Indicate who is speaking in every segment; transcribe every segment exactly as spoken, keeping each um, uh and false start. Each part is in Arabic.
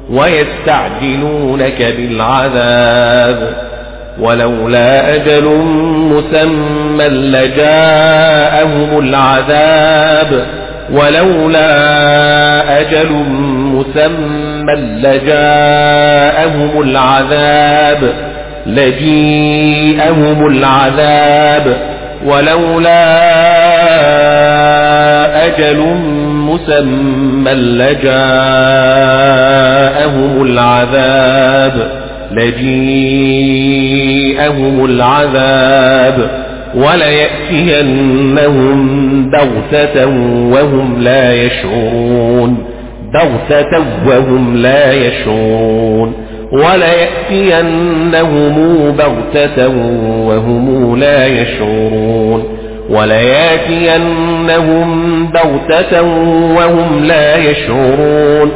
Speaker 1: ويستعجلونك بالعذاب ولولا أجل مسمى لجاءهم العذاب ولولا أجل مسمى لجاءهم العذاب لجيءهم العذاب ولولا أجل مسمى لجاءهم العذاب لجيءهم العذاب وليأتينهم بغتة وهم لا يشعرون بغتة وهم لا يشعرون وليأتينهم بغتة وهم لا يشعرون وليأتينهم بغتة وهم لا يشعرون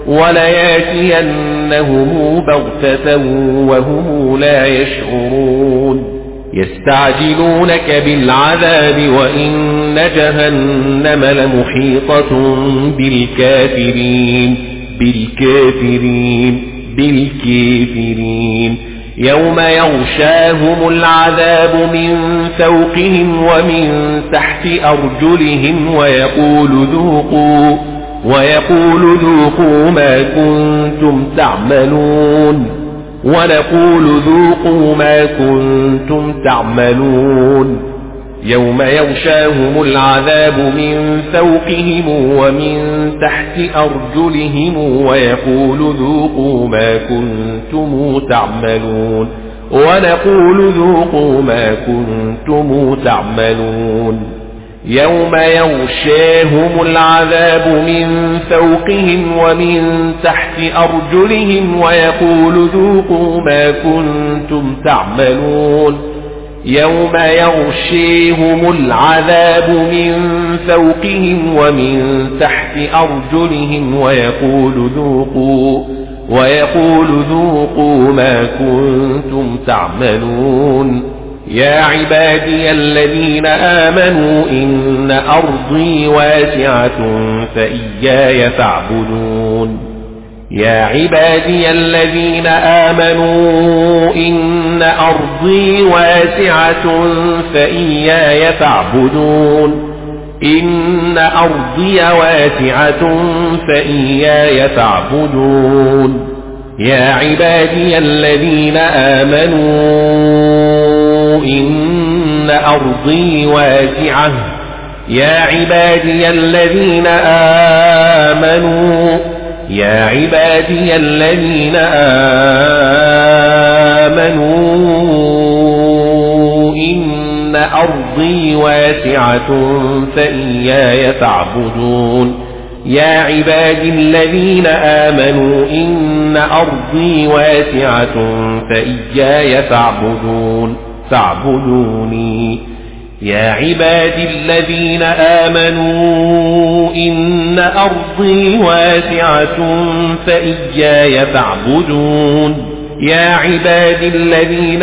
Speaker 1: وليأتينهم بغتة وهم لا يشعرون يستعجلونك بالعذاب وإن جهنم لمحيطة بالكافرين بالكافرين بالكافرين يوم يغشاهم العذاب من فوقهم ومن تحت أرجلهم ويقول ذوقوا ويقول ذوقوا ما كنتم تعملون ونقول ذوقوا ما كنتم تعملون يوم يغشاهم العذاب من فوقهم ومن تحت أرجلهم ويقول ذوقوا ما كنتم تعملون ونقول ذوقوا ما كنتم تعملون يوم يغشاهم العذاب من فوقهم ومن تحت أرجلهم ويقول ذوقوا ما كنتم تعملون يوم يغشيهم العذاب من فوقهم ومن تحت أرجلهم ويقول ذوقوا ويقول ذوقوا ما كنتم تعملون يا عبادي الذين آمنوا إن أرضي واسعة فإياي فاعبدون يا عبادي الذين آمنوا إن أرضي واسعة فإياي فاعبدون إن أرضي واسعة فإياي فاعبدون يا عبادي الذين آمنوا إن أرضي واسعة يا عبادي الذين آمنوا يا عبادي الذين آمنوا إن أرضي واسعة فإياي فاعبدون يا عبادي الذين آمنوا إن أرضي واسعة فإياي فاعبدون فاعبدوني يا عبادي الذين آمنوا إن أرضي واسعة فإياي فاعبدون يا عبادي الذين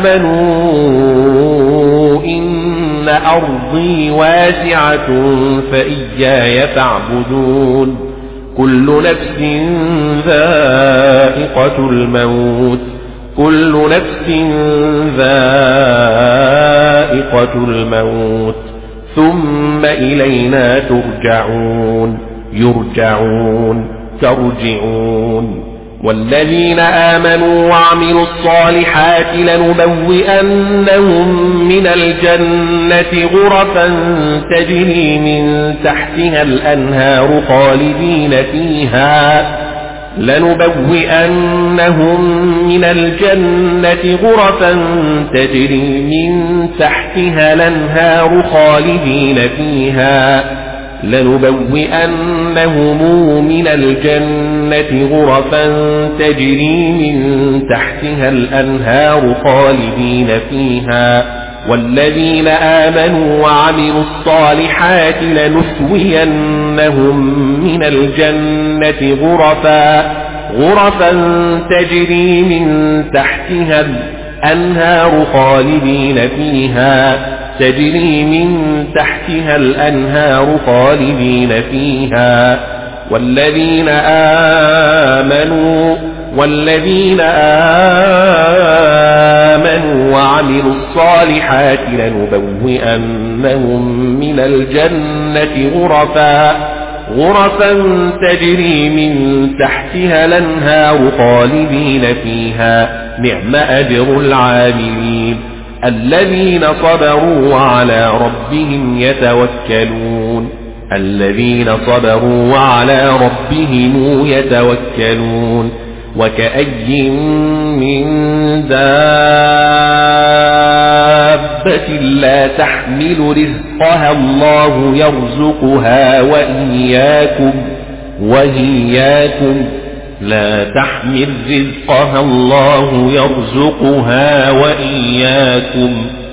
Speaker 1: آمنوا إن أرضي واسعة فإياي فاعبدون كل نفس ذائقة الموت كل نفس ذائقة الموت ثم إلينا ترجعون يرجعون ترجعون والذين آمنوا وعملوا الصالحات لنبوئنهم من الجنة غرفا تجري من تحتها الأنهار خالدين فيها لنبوئنهم من الجنة غرفا تجري من تحتها الأنهار خالدين فيها لنبوئنهم من الجنة غرفا تجري من تحتها الأنهار خالدين فيها والذين آمنوا وعملوا الصالحات لنثوينهم من الجنة غرفا غرفا تجري من تحتها الأنهار خالدين فيها تجري من تحتها الأنهار خالدين فيها والذين آمنوا والذين آمنوا وعملوا الصالحات لنبوئنهم من الجنة غرفا غرفا تجري من تحتها الأنهار خالدين فيها نعم أجر العاملين الذين صبروا وعلى ربهم يتوكلون الذين صبروا وعلى ربهم يتوكلون وكأي من دابة لا تحمل رزقها الله يرزقها وإياكم وإياكم لا تحمل رزقها الله يرزقها وإياكم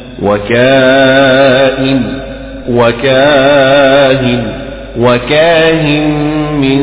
Speaker 1: وكائن وكاهن وكاهن من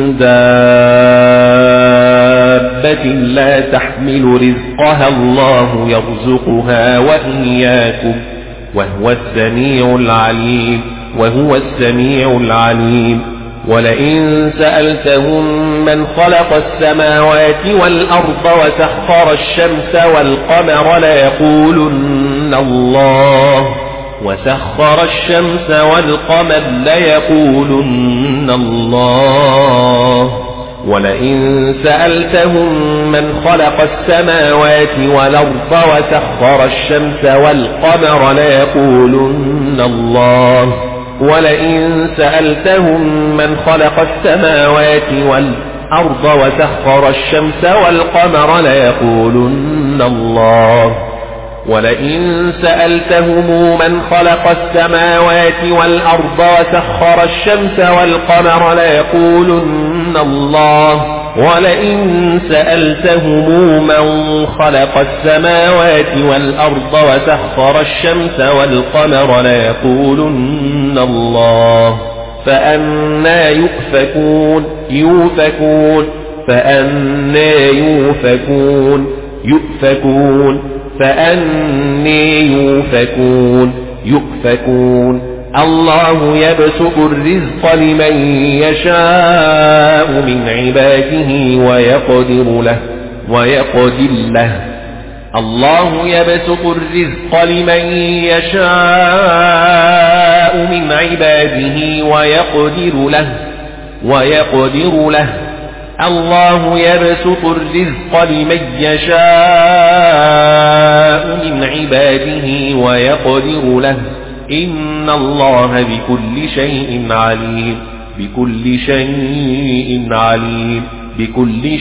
Speaker 1: دابة لا تحمل رزقها الله يرزقها وإياكم وهو السميع العليم وهو السميع العليم ولئن سألتهم من خلق السماوات والأرض وسخر الشمس والقمر ليقولن الله وسخر الشمس والقمر ليقولن الله ولئن سألتهم من خلق السماوات والأرض وسخر الشمس والقمر ليقولن الله ولئن سألتهم من خلق السماوات والأرض وسخر الشمس والقمر ليقولن الله ولئن سألتهم من خلق السماوات والأرض وسخر الشمس والقمر ليقولن الله ولئن سألتهم من خلق السماوات والأرض وسخر الشمس والقمر ليقولن الله فأنى يؤفكون يؤفكون فأنى يؤفكون يؤفكون فأنى يؤفكون يؤفكون الله يبسط الرزق لمن يشاء من عباده ويقدر له ويقدر له الله يبسط الرزق لمن يشاء من عباده ويقدر له ويقدر له الله يبسط الرزق لمن يشاء من عباده ويقدر له إن الله بكل شيء عليم بكل شيء عليم بكل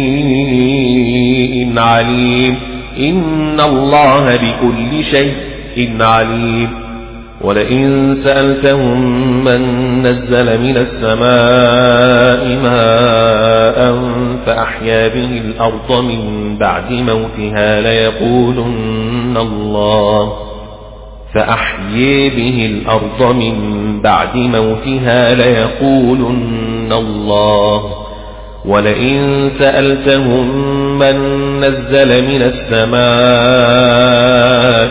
Speaker 1: شيء عليم إن الله بكل شيء عليم ولئن سألتهم من نزل من السماء ماء فأحيا به الأرض من بعد موتها ليقولن الله فأحيي به الأرض من بعد موتها ليقولن الله ولئن سألتهم من نزل من السماء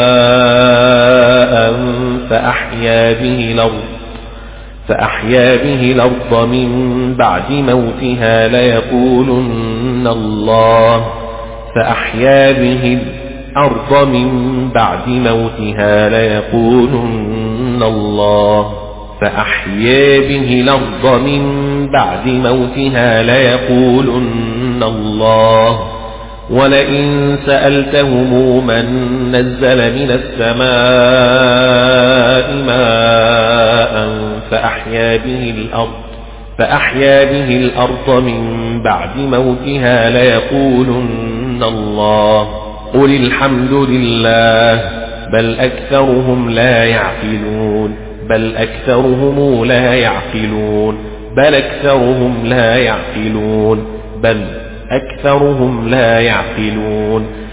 Speaker 1: ماء فأحيا به الأرض فأحيا به الأرض من بعد موتها ليقولن الله فأحيا به الأرض من بعد موتها ليقولن الله فأحيا به الأرض من بعد موتها ليقولن الله ولئن سألتهم من نزل من السماء ماء فأحيا به الأرض فأحيا به الأرض من بعد موتها ليقولن الله قل الحمد لله بل أكثرهم لا يعقلون بل أكثرهم لا يعقلون بل أكثرهم لا يعقلون بل أكثرهم لا يعقلون